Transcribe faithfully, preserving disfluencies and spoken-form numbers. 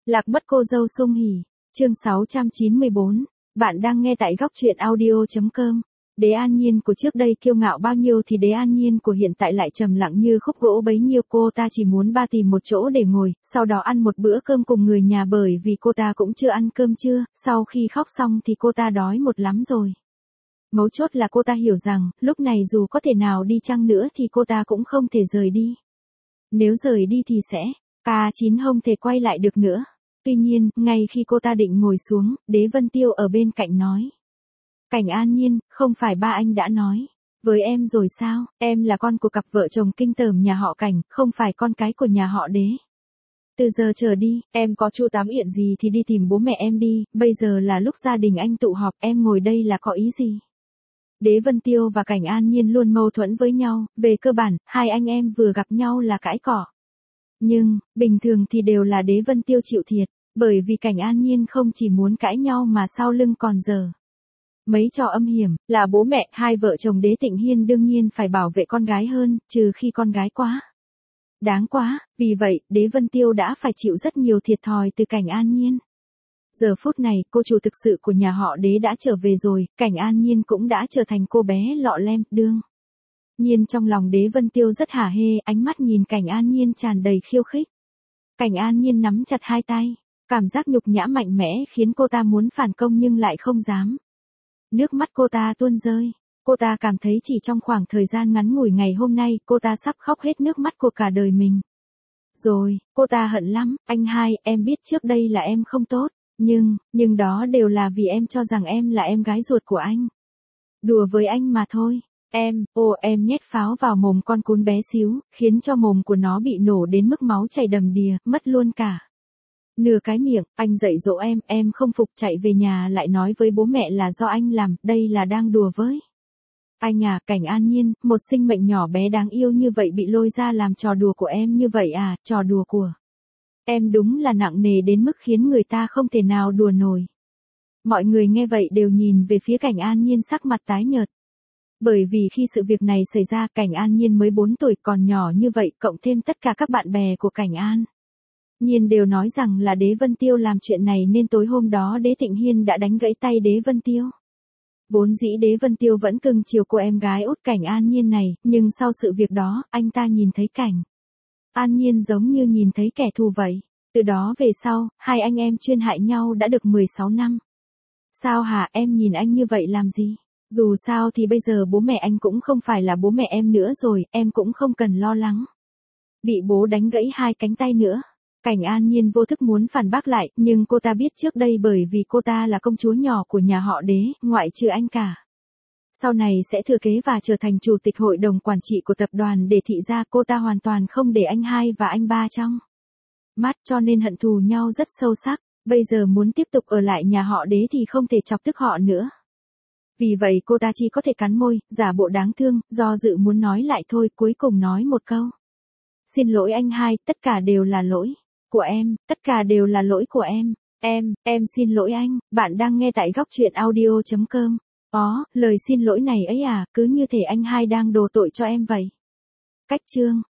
Lạc mất cô dâu Sung Hỉ, chương sáu trăm chín mươi bốn. Bạn đang nghe tại góc truyện audio chấm com. Đế An Nhiên của trước đây kiêu ngạo bao nhiêu thì Đế An Nhiên của hiện tại lại trầm lặng như khúc gỗ bấy nhiêu. Cô ta chỉ muốn ba tìm một chỗ để ngồi, sau đó ăn một bữa cơm cùng người nhà, bởi vì cô ta cũng chưa ăn cơm trưa. Sau khi khóc xong thì cô ta đói một lắm rồi. Mấu chốt là cô ta hiểu rằng, lúc này dù có thể nào đi chăng nữa thì cô ta cũng không thể rời đi. Nếu rời đi thì sẽ, ca chín không thể quay lại được nữa. Tuy nhiên, ngay khi cô ta định ngồi xuống, Đế Vân Tiêu ở bên cạnh nói. Cảnh An Nhiên, không phải ba anh đã nói với em rồi sao, em là con của cặp vợ chồng kinh tởm nhà họ Cảnh, không phải con cái của nhà họ Đế. Từ giờ trở đi, em có chu tám yện gì thì đi tìm bố mẹ em đi, bây giờ là lúc gia đình anh tụ họp, em ngồi đây là có ý gì? Đế Vân Tiêu và Cảnh An Nhiên luôn mâu thuẫn với nhau, về cơ bản, hai anh em vừa gặp nhau là cãi cỏ. Nhưng, bình thường thì đều là Đế Vân Tiêu chịu thiệt, bởi vì Cảnh An Nhiên không chỉ muốn cãi nhau mà sau lưng còn dở mấy trò âm hiểm, là bố mẹ, hai vợ chồng Đế Tịnh Hiên đương nhiên phải bảo vệ con gái hơn, trừ khi con gái quá đáng quá, vì vậy, Đế Vân Tiêu đã phải chịu rất nhiều thiệt thòi từ Cảnh An Nhiên. Giờ phút này, cô chủ thực sự của nhà họ Đế đã trở về rồi, Cảnh An Nhiên cũng đã trở thành cô bé lọ lem, đương nhiên trong lòng Đế Vân Tiêu rất hả hê, ánh mắt nhìn Cảnh An Nhiên tràn đầy khiêu khích. Cảnh An Nhiên nắm chặt hai tay, cảm giác nhục nhã mạnh mẽ khiến cô ta muốn phản công nhưng lại không dám. Nước mắt cô ta tuôn rơi, cô ta cảm thấy chỉ trong khoảng thời gian ngắn ngủi ngày hôm nay, cô ta sắp khóc hết nước mắt của cả đời mình. Rồi, cô ta hận lắm, anh hai, em biết trước đây là em không tốt, nhưng, nhưng đó đều là vì em cho rằng em là em gái ruột của anh. Đùa với anh mà thôi. Em, ô em nhét pháo vào mồm con cún bé xíu, khiến cho mồm của nó bị nổ đến mức máu chảy đầm đìa, mất luôn cả nửa cái miệng. Anh dạy dỗ em, em không phục, chạy về nhà lại nói với bố mẹ là do anh làm, đây là đang đùa với anh à. Cảnh An Nhiên, một sinh mệnh nhỏ bé đáng yêu như vậy bị lôi ra làm trò đùa của em như vậy à, trò đùa của em đúng là nặng nề đến mức khiến người ta không thể nào đùa nổi. Mọi người nghe vậy đều nhìn về phía Cảnh An Nhiên sắc mặt tái nhợt. Bởi vì khi sự việc này xảy ra, Cảnh An Nhiên mới bốn tuổi, còn nhỏ như vậy, cộng thêm tất cả các bạn bè của Cảnh An Nhiên đều nói rằng là Đế Vân Tiêu làm chuyện này nên tối hôm đó Đế Tịnh Hiên đã đánh gãy tay Đế Vân Tiêu. Vốn dĩ Đế Vân Tiêu vẫn cưng chiều cô em gái út Cảnh An Nhiên này, nhưng sau sự việc đó, anh ta nhìn thấy Cảnh An Nhiên giống như nhìn thấy kẻ thù vậy. Từ đó về sau, hai anh em chuyên hại nhau đã được mười sáu năm. Sao hả, em nhìn anh như vậy làm gì? Dù sao thì bây giờ bố mẹ anh cũng không phải là bố mẹ em nữa rồi, em cũng không cần lo lắng bị bố đánh gãy hai cánh tay nữa. Cảnh An Nhiên vô thức muốn phản bác lại, nhưng cô ta biết trước đây bởi vì cô ta là công chúa nhỏ của nhà họ Đế, ngoại trừ anh cả sau này sẽ thừa kế và trở thành chủ tịch hội đồng quản trị của tập đoàn Để Thị gia, cô ta hoàn toàn không để anh hai và anh ba trong mắt, cho nên hận thù nhau rất sâu sắc. Bây giờ muốn tiếp tục ở lại nhà họ Đế thì không thể chọc tức họ nữa. Vì vậy cô ta chỉ có thể cắn môi, giả bộ đáng thương, do dự muốn nói lại thôi, cuối cùng nói một câu. Xin lỗi anh hai, tất cả đều là lỗi của em, tất cả đều là lỗi của em, em, em xin lỗi anh. Bạn đang nghe tại góc truyện audio chấm com. Có, lời xin lỗi này ấy à, cứ như thể anh hai đang đổ tội cho em vậy. Cách chương